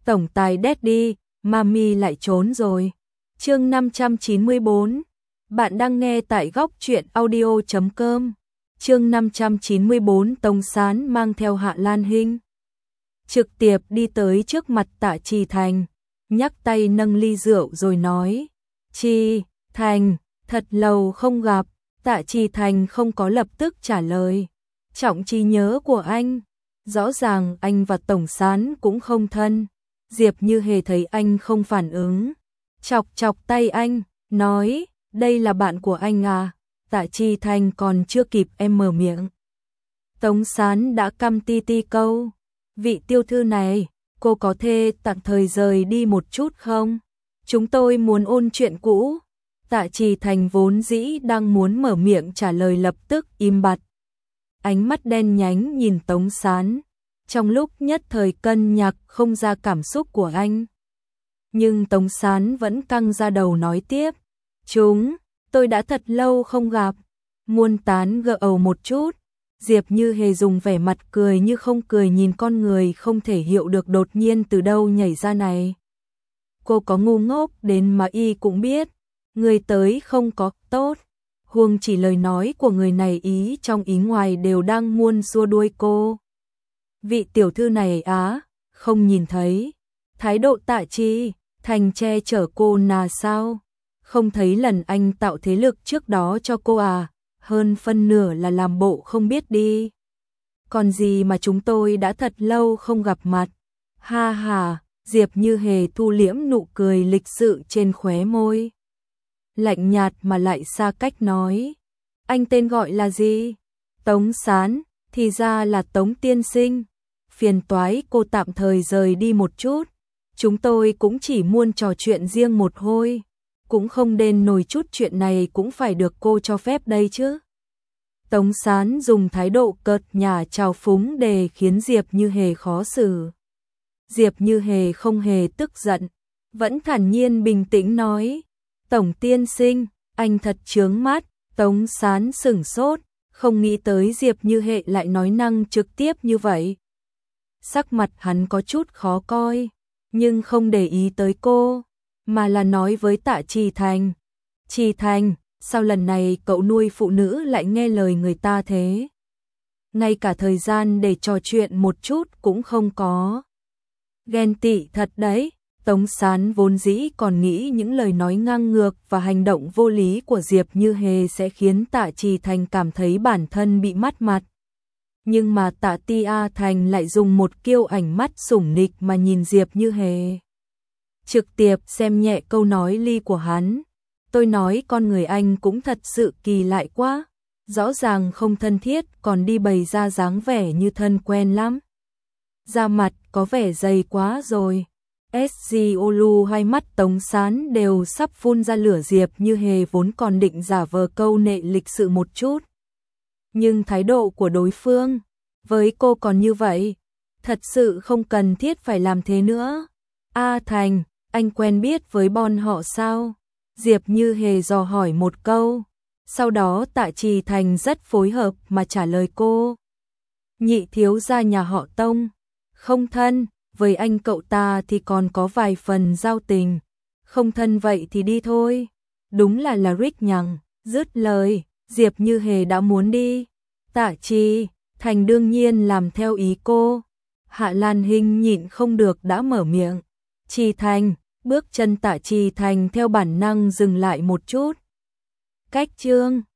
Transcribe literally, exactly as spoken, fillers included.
Tổng tài Daddy, Mami lại trốn rồi. Chương năm trăm chín mươi bốn. Bạn đang nghe tại góc truyện audio chấm com. Chương năm trăm chín mươi bốn, Tống Sán mang theo Hạ Lan Hinh trực tiếp đi tới trước mặt Tạ Trì Thành, nhắc tay nâng ly rượu rồi nói: "Trì Thành, thật lâu không gặp." Tạ Trì Thành không có lập tức trả lời. Trọng trí nhớ của anh, rõ ràng anh và Tổng Sán cũng không thân. Diệp Như Hề thấy anh không phản ứng, chọc chọc tay anh, nói: "Đây là bạn của anh à?" Tạ Trì Thành còn chưa kịp em mở miệng, Tống Sán đã căm ti ti câu: "Vị tiểu thư này, cô có thể tạm thời rời đi một chút không? Chúng tôi muốn ôn chuyện cũ." Tạ Trì Thành vốn dĩ đang muốn mở miệng trả lời lập tức im bặt. Ánh mắt đen nhánh nhìn Tống Sán, trong lúc nhất thời cân nhắc không ra cảm xúc của anh. Nhưng Tống Sán vẫn căng ra đầu nói tiếp: "Chúng tôi đã thật lâu không gặp, muốn tán gẫu ầu một chút." Diệp Như Hề dùng vẻ mặt cười như không cười nhìn con người không thể hiểu được đột nhiên từ đâu nhảy ra này. Cô có ngu ngốc đến mà y cũng biết, người tới không có tốt. Huống chỉ lời nói của người này ý trong ý ngoài đều đang muốn xua đuôi cô. Vị tiểu thư này á, không nhìn thấy. Thái độ Tạ Trì Thành che chở cô là sao? Không thấy lần anh tạo thế lực trước đó cho cô à? Hơn phân nửa là làm bộ không biết đi. Còn gì mà chúng tôi đã thật lâu không gặp mặt. Ha ha, Diệp Như Hề thu liễm nụ cười lịch sự trên khóe môi. Lạnh nhạt mà lại xa cách nói: "Anh tên gọi là gì?" "Tống Sán." "Thì ra là Tống tiên sinh. Phiền toái cô tạm thời rời đi một chút. Chúng tôi cũng chỉ muốn trò chuyện riêng một hồi. Cũng không đến nổi chút chuyện này cũng phải được cô cho phép đây chứ." Tống Sán dùng thái độ cợt nhả trào phúng để khiến Diệp Như Hề khó xử. Diệp Như Hề không hề tức giận, vẫn thản nhiên bình tĩnh nói: "Tổng tiên sinh, anh thật chướng mắt." Tống Sán sửng sốt, không nghĩ tới Diệp Như Hề lại nói năng trực tiếp như vậy. Sắc mặt hắn có chút khó coi, nhưng không để ý tới cô, mà là nói với Tạ Trì Thành: "Trì Thành, sao lần này cậu nuôi phụ nữ lại nghe lời người ta thế? Ngay cả thời gian để trò chuyện một chút cũng không có. Ghen tị thật đấy." Tống Sán vốn dĩ còn nghĩ những lời nói ngang ngược và hành động vô lý của Diệp Như Hề sẽ khiến Tạ Trì Thành cảm thấy bản thân bị mất mặt. Nhưng mà Tạ Ti A Thành lại dùng một kiêu ảnh mắt sủng nịch mà nhìn Diệp Như Hề, trực tiếp xem nhẹ câu nói ly của hắn. "Tôi nói con người anh cũng thật sự kỳ lạ quá, rõ ràng không thân thiết còn đi bày ra dáng vẻ như thân quen lắm. Da mặt có vẻ dày quá rồi." ét giê Olu hai mắt Tống Sán đều sắp phun ra lửa. Diệp Như Hề vốn còn định giả vờ câu nệ lịch sự một chút, nhưng thái độ của đối phương với cô còn như vậy, thật sự không cần thiết phải làm thế nữa. "A Thành, anh quen biết với bọn họ sao?" Diệp Như Hề dò hỏi một câu, sau đó Tạ Trì Thành rất phối hợp mà trả lời cô: "Nhị thiếu gia nhà họ Tông, không thân, với anh cậu ta thì còn có vài phần giao tình, không thân vậy thì đi thôi." Đúng là là rích nhằng. Dứt lời, Diệp Như Hề đã muốn đi. Tạ Trì Thành đương nhiên làm theo ý cô. Hạ Lan Hinh nhịn không được đã mở miệng: "Trì Thành." Bước chân Tạ Trì Thành theo bản năng dừng lại một chút. Cách chương